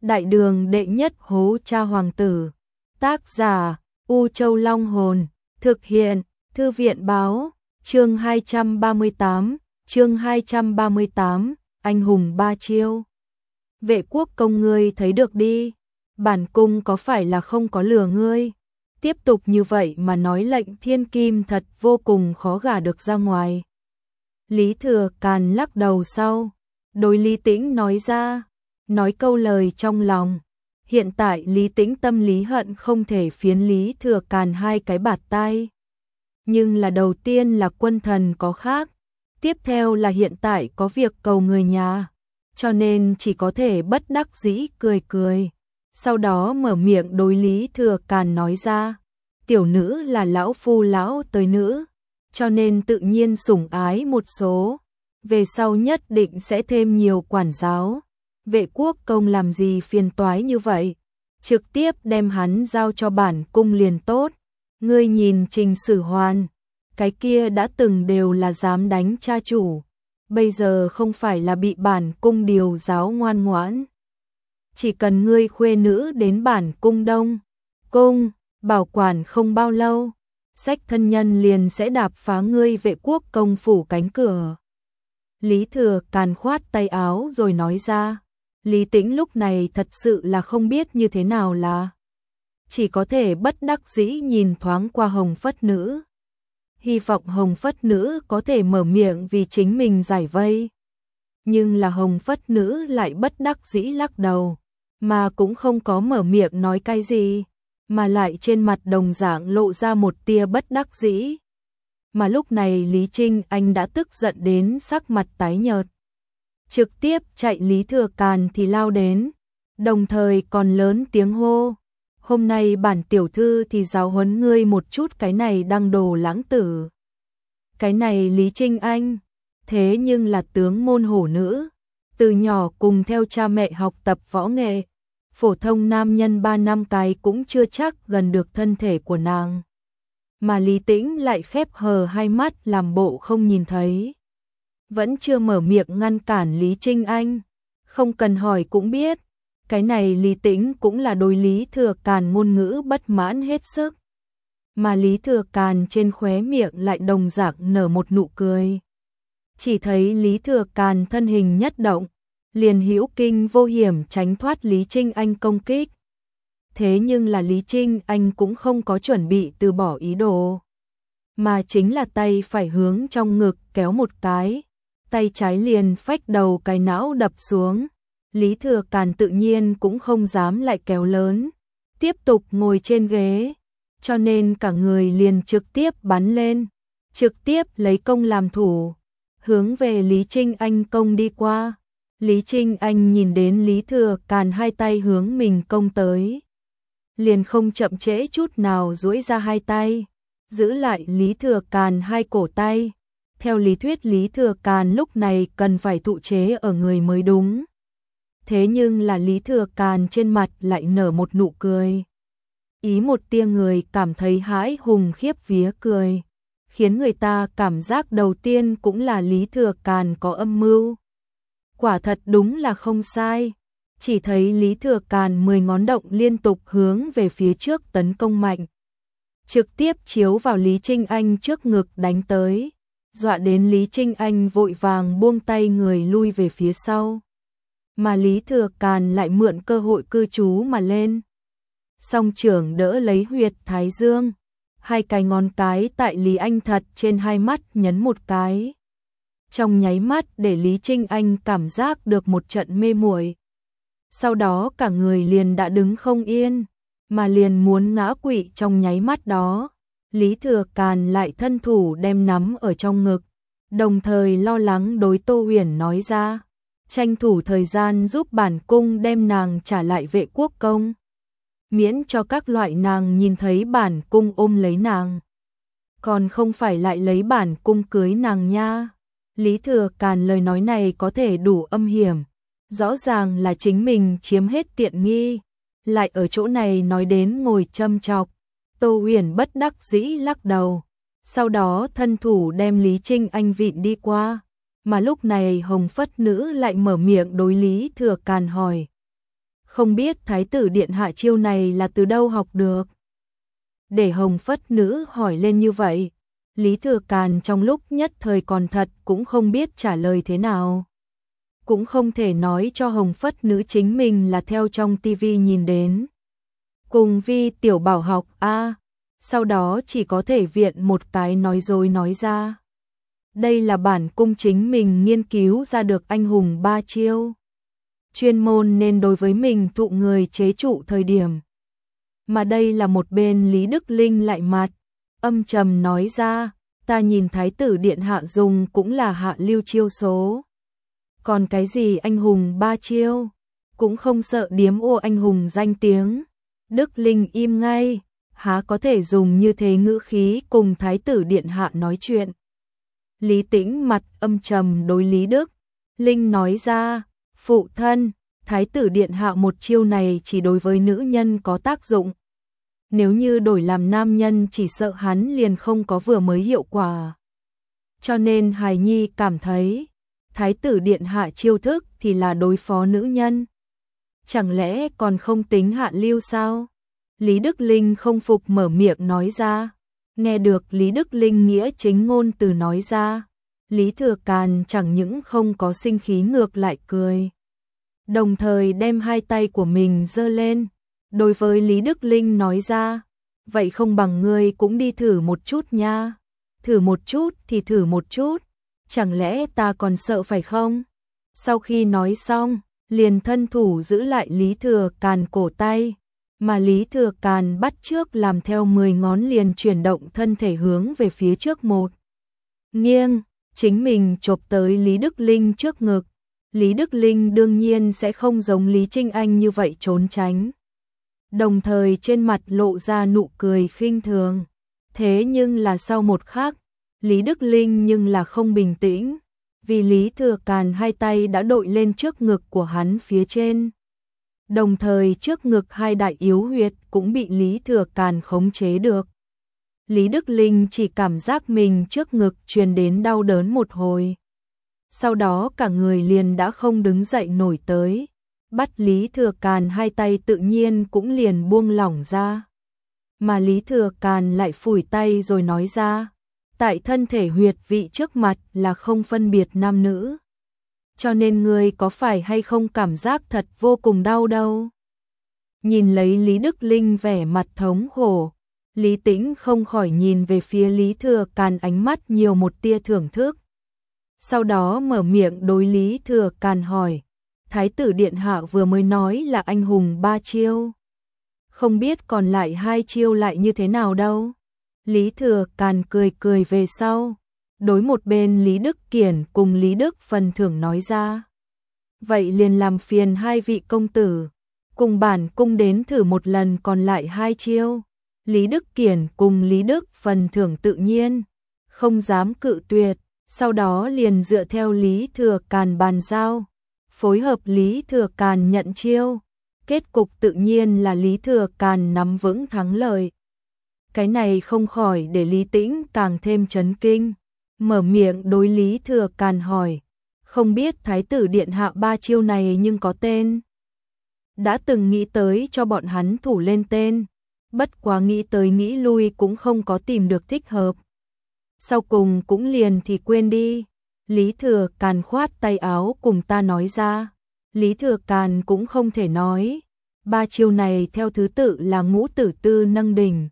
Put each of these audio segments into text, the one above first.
Đại đường đệ nhất hố cha hoàng tử. Tác giả U Châu Long Hồn. Thực hiện Thư viện Báo. Chương 238, anh hùng ba chiêu. Vệ quốc công ngươi thấy được đi, bản cung có phải là không có lừa ngươi. Tiếp tục như vậy mà nói lệnh thiên kim thật vô cùng khó gả được ra ngoài. Lý Thừa Càn lắc đầu sau, đối Lý Tĩnh nói ra, nói câu lời trong lòng. Hiện tại Lý Tĩnh tâm lý hận không thể phiến Lý Thừa Càn hai cái bạt tai. Nhưng là đầu tiên là quân thần có khác, tiếp theo là hiện tại có việc cầu người nhà, cho nên chỉ có thể bất đắc dĩ cười cười. Sau đó mở miệng đối Lý Thừa Càn nói ra, tiểu nữ là lão phu lão tới nữ, cho nên tự nhiên sủng ái một số, về sau nhất định sẽ thêm nhiều quản giáo. Vệ quốc công làm gì phiền toái như vậy, trực tiếp đem hắn giao cho bản cung liền tốt. Ngươi nhìn Trình Sử Hoàn, cái kia đã từng đều là dám đánh cha chủ, bây giờ không phải là bị bản cung điều giáo ngoan ngoãn. Chỉ cần ngươi khuê nữ đến bản cung Đông cung, bảo quản không bao lâu, sách thân nhân liền sẽ đạp phá ngươi Vệ quốc công phủ cánh cửa. Lý Thừa Càn khoát tay áo rồi nói ra. Lý Tĩnh lúc này thật sự là không biết như thế nào là, chỉ có thể bất đắc dĩ nhìn thoáng qua Hồng Phất Nữ. Hy vọng Hồng Phất Nữ có thể mở miệng vì chính mình giải vây. Nhưng là Hồng Phất Nữ lại bất đắc dĩ lắc đầu, mà cũng không có mở miệng nói cái gì, mà lại trên mặt đồng dạng lộ ra một tia bất đắc dĩ. Mà lúc này Lý Trinh Anh đã tức giận đến sắc mặt tái nhợt, trực tiếp chạy Lý Thừa Càn thì lao đến, đồng thời còn lớn tiếng hô, hôm nay bản tiểu thư thì giáo huấn ngươi một chút cái này đăng đồ lãng tử. Cái này Lý Trinh Anh, thế nhưng là tướng môn hổ nữ, từ nhỏ cùng theo cha mẹ học tập võ nghệ, phổ thông nam nhân 3 năm cái cũng chưa chắc gần được thân thể của nàng. Mà Lý Tĩnh lại khép hờ hai mắt làm bộ không nhìn thấy, vẫn chưa mở miệng ngăn cản Lý Trinh Anh, không cần hỏi cũng biết, cái này Lý Tĩnh cũng là đối Lý Thừa Càn ngôn ngữ bất mãn hết sức. Mà Lý Thừa Càn trên khóe miệng lại đồng dạng nở một nụ cười. Chỉ thấy Lý Thừa Càn thân hình nhất động, liền hữu kinh vô hiểm tránh thoát Lý Trinh Anh công kích. Thế nhưng là Lý Trinh Anh cũng không có chuẩn bị từ bỏ ý đồ, mà chính là tay phải hướng trong ngực kéo một cái, tay trái liền phách đầu cái não đập xuống. Lý Thừa Càn tự nhiên cũng không dám lại kéo lớn, tiếp tục ngồi trên ghế, cho nên cả người liền trực tiếp bắn lên, trực tiếp lấy công làm thủ, hướng về Lý Trinh Anh công đi qua. Lý Trinh Anh nhìn đến Lý Thừa Càn hai tay hướng mình công tới, liền không chậm trễ chút nào duỗi ra hai tay, giữ lại Lý Thừa Càn hai cổ tay. Theo lý thuyết Lý Thừa Càn lúc này cần phải thụ chế ở người mới đúng. Thế nhưng là Lý Thừa Càn trên mặt lại nở một nụ cười. Ý một tia người cảm thấy hãi hùng khiếp vía cười, khiến người ta cảm giác đầu tiên cũng là Lý Thừa Càn có âm mưu. Quả thật đúng là không sai. Chỉ thấy Lý Thừa Càn 10 ngón động liên tục hướng về phía trước tấn công mạnh, trực tiếp chiếu vào Lý Trinh Anh trước ngực đánh tới, dọa đến Lý Trinh Anh vội vàng buông tay người lui về phía sau. Mà Lý Thừa Càn lại mượn cơ hội cư trú mà lên, song trưởng đỡ lấy huyệt thái dương, hai cái ngón cái tại Lý Anh Thật trên hai mắt nhấn một cái, trong nháy mắt để Lý Trinh Anh cảm giác được một trận mê muội. Sau đó cả người liền đã đứng không yên, mà liền muốn ngã quỵ trong nháy mắt đó. Lý Thừa Càn lại thân thủ đem nắm ở trong ngực, đồng thời lo lắng đối Tô Huyền nói ra, tranh thủ thời gian giúp bản cung đem nàng trả lại Vệ quốc công, miễn cho các loại nàng nhìn thấy bản cung ôm lấy nàng, còn không phải lại lấy bản cung cưới nàng nha. Lý Thừa Càn lời nói này có thể đủ âm hiểm, rõ ràng là chính mình chiếm hết tiện nghi, lại ở chỗ này nói đến ngồi châm chọc. Tô Huyền bất đắc dĩ lắc đầu, sau đó thân thủ đem Lý Trinh Anh vịn đi qua, mà lúc này Hồng Phất Nữ lại mở miệng đối Lý Thừa Càn hỏi, không biết thái tử điện hạ chiêu này là từ đâu học được. Để Hồng Phất Nữ hỏi lên như vậy, Lý Thừa Càn trong lúc nhất thời còn thật cũng không biết trả lời thế nào. Cũng không thể nói cho Hồng Phất Nữ chính mình là theo trong tivi nhìn đến. Cùng Vi Tiểu Bảo học sau đó chỉ có thể viện một cái nói dối nói ra. Đây là bản cung chính mình nghiên cứu ra được anh hùng 3 chiêu. Chuyên môn nên đối với mình thụ người chế trụ thời điểm. Mà đây là một bên Lý Đức Linh lại mặt, âm trầm nói ra, ta nhìn thái tử điện hạ dùng cũng là hạ lưu chiêu số. Còn cái gì anh hùng 3 chiêu, cũng không sợ điếm ô anh hùng danh tiếng. Đức Linh im ngay, há có thể dùng như thế ngữ khí cùng thái tử điện hạ nói chuyện. Lý Tĩnh mặt âm trầm đối Lý Đức Linh nói ra, phụ thân, thái tử điện hạ một chiêu này chỉ đối với nữ nhân có tác dụng. Nếu như đổi làm nam nhân chỉ sợ hắn liền không có vừa mới hiệu quả. Cho nên hài nhi cảm thấy, thái tử điện hạ chiêu thức thì là đối phó nữ nhân. Chẳng lẽ còn không tính hạ lưu sao? Lý Đức Linh không phục mở miệng nói ra. Nghe được Lý Đức Linh nghĩa chính ngôn từ nói ra, Lý Thừa Càn chẳng những không có sinh khí ngược lại cười. Đồng thời đem hai tay của mình giơ lên, đối với Lý Đức Linh nói ra, vậy không bằng ngươi cũng đi thử một chút nha. Thử một chút thì thử một chút, chẳng lẽ ta còn sợ phải không? Sau khi nói xong, liền thân thủ giữ lại Lý Thừa Càn cổ tay, mà Lý Thừa Càn bắt trước làm theo 10 ngón liền chuyển động thân thể hướng về phía trước một. Nghiêng, chính mình chộp tới Lý Đức Linh trước ngực. Lý Đức Linh đương nhiên sẽ không giống Lý Trinh Anh như vậy trốn tránh. Đồng thời trên mặt lộ ra nụ cười khinh thường. Thế nhưng là sau một khắc, Lý Đức Linh nhưng là không bình tĩnh, vì Lý Thừa Càn hai tay đã đội lên trước ngực của hắn phía trên. Đồng thời trước ngực hai đại yếu huyệt cũng bị Lý Thừa Càn khống chế được. Lý Đức Linh chỉ cảm giác mình trước ngực truyền đến đau đớn một hồi. Sau đó cả người liền đã không đứng dậy nổi tới. Bắt Lý Thừa Càn hai tay tự nhiên cũng liền buông lỏng ra. Mà Lý Thừa Càn lại phủi tay rồi nói ra, tại thân thể huyệt vị trước mặt là không phân biệt nam nữ. Cho nên ngươi có phải hay không cảm giác thật vô cùng đau đâu. Nhìn lấy Lý Đức Linh vẻ mặt thống khổ, Lý Tĩnh không khỏi nhìn về phía Lý Thừa Càn ánh mắt nhiều một tia thưởng thức. Sau đó mở miệng đối Lý Thừa Càn hỏi, thái tử điện hạ vừa mới nói là anh hùng 3 chiêu. Không biết còn lại 2 chiêu lại như thế nào đâu. Lý Thừa Càn cười cười về sau, đối một bên Lý Đức Kiển cùng Lý Đức Phần thưởng nói ra. Vậy liền làm phiền hai vị công tử, cùng bản cung đến thử một lần còn lại 2 chiêu. Lý Đức Kiển cùng Lý Đức Phần thưởng tự nhiên không dám cự tuyệt, sau đó liền dựa theo Lý Thừa Càn bàn giao, phối hợp Lý Thừa Càn nhận chiêu. Kết cục tự nhiên là Lý Thừa Càn nắm vững thắng lợi. Cái này không khỏi để Lý Tĩnh càng thêm chấn kinh, mở miệng đối Lý Thừa Càn hỏi, không biết thái tử điện hạ 3 chiêu này nhưng có tên. Đã từng nghĩ tới cho bọn hắn thủ lên tên, bất quá nghĩ tới nghĩ lui cũng không có tìm được thích hợp. Sau cùng cũng liền thì quên đi. Lý Thừa Càn khoát tay áo cùng ta nói ra. Lý Thừa Càn cũng không thể nói. 3 chiêu này theo thứ tự là Ngũ Tử Tư nâng đỉnh,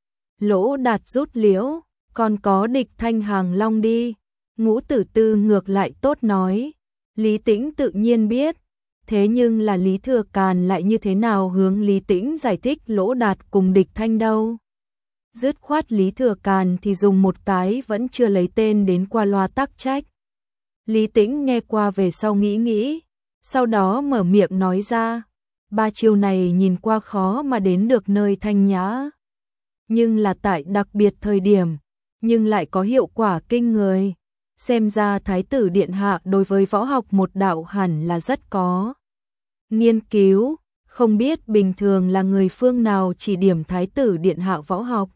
Lỗ Đạt rút liễu, còn có Địch Thanh hàng long đi. Ngũ Tử Tư ngược lại tốt nói. Lý Tĩnh tự nhiên biết. Thế nhưng là Lý Thừa Càn lại như thế nào hướng Lý Tĩnh giải thích Lỗ Đạt cùng Địch Thanh đâu. Dứt khoát Lý Thừa Càn thì dùng một cái vẫn chưa lấy tên đến qua loa tắc trách. Lý Tĩnh nghe qua về sau nghĩ nghĩ, sau đó mở miệng nói ra, 3 chiêu này nhìn qua khó mà đến được nơi thanh nhã. Nhưng là tại đặc biệt thời điểm, nhưng lại có hiệu quả kinh người. Xem ra thái tử điện hạ đối với võ học một đạo hẳn là rất có nghiên cứu, không biết bình thường là người phương nào chỉ điểm thái tử điện hạ võ học.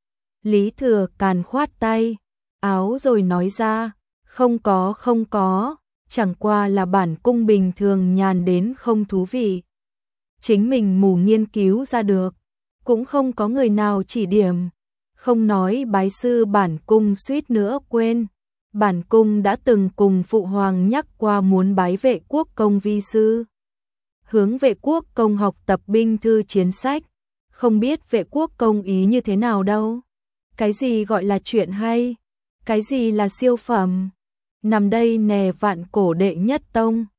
Lý Thừa Càn khoát tay áo rồi nói ra, không có, chẳng qua là bản cung bình thường nhàn đến không thú vị. chính mình mù nghiên cứu ra được, cũng không có người nào chỉ điểm. Không nói bái sư bản cung suýt nữa quên, bản cung đã từng cùng phụ hoàng nhắc qua muốn bái Vệ Quốc Công vi sư. Hướng Vệ Quốc Công học tập binh thư chiến sách, không biết Vệ Quốc Công ý như thế nào đâu. Cái gì gọi là chuyện hay, cái gì là siêu phẩm, nằm đây nè vạn cổ đệ nhất tông.